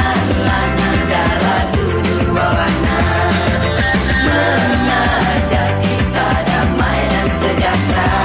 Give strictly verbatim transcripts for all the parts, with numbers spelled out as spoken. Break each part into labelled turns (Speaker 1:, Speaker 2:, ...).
Speaker 1: Dengarlah nada lagu dua warna, mengajak kita damai dan sejahtera.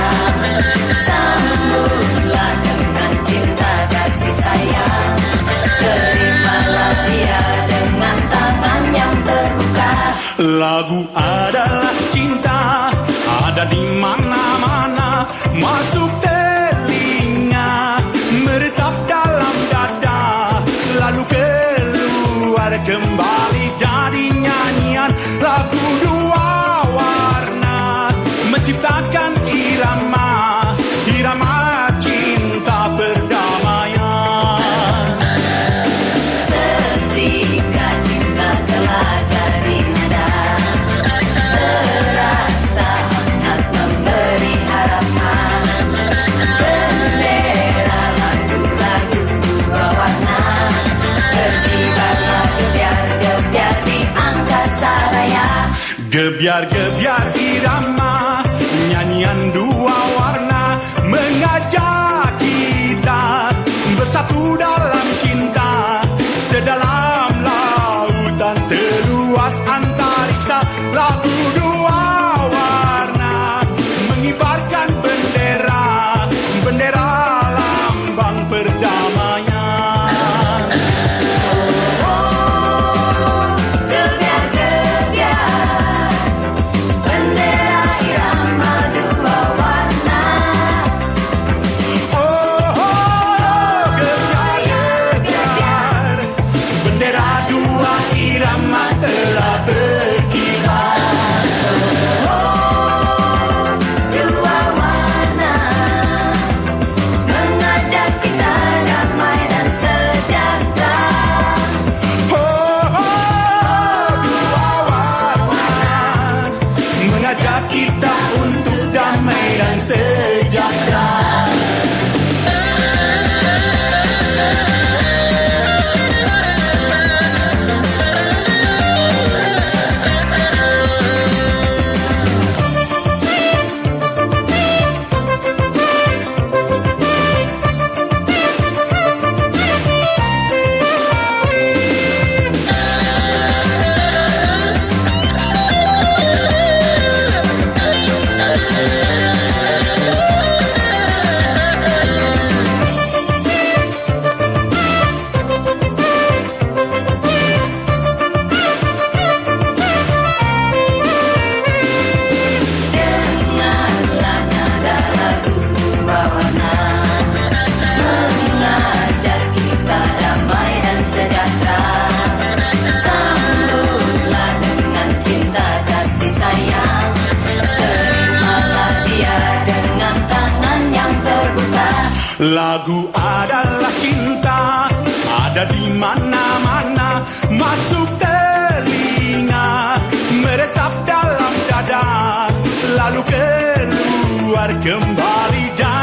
Speaker 1: Sambutlah dengan cinta kasih sayang, terimalah dia dengan tangan yang terbuka.
Speaker 2: Lagu adalah cinta, ada di mana-mana, masuk telinga, meresap dalam dada, lalu keluar kembali jadi nyanyian. Lagu dua warna menciptakan irama, irama cinta perdamaian.
Speaker 1: Ketika cinta telah jadi nada, terasa hangat memberi harapan. Bendera lagu-lagu dua warna berkibarlah gebiar-gebiar di angkasa raya.
Speaker 2: Gebiar-gebiar irama, nyanyian dua warna mengajak kita bersatu dalam cinta, sedalam lautan seluas antariksa. Lagu dua warna mengibarkan bendera, bendera lambang perdamaian.
Speaker 1: Gebiar-gebiar bendera irama dua warna.
Speaker 2: Oh, oh, gebiar-gebiar, bendera dua irama telah berkibar.
Speaker 1: Dua warna mengajak kita damai dan sejahtera.
Speaker 2: Oh, oh, dua warna mengajak kita untuk damai dan sejahtera.
Speaker 1: Dengarlah nada lagu dua warna, mengajak kita damai dan sejahtera. Sambutlah dengan cinta kasih sayang, terimalah dia dengan tangan yang terbuka.
Speaker 2: Lagu adalah cinta, ada di mana-mana, masuk telinga, meresap dalam dada, lalu keluar kembali jadi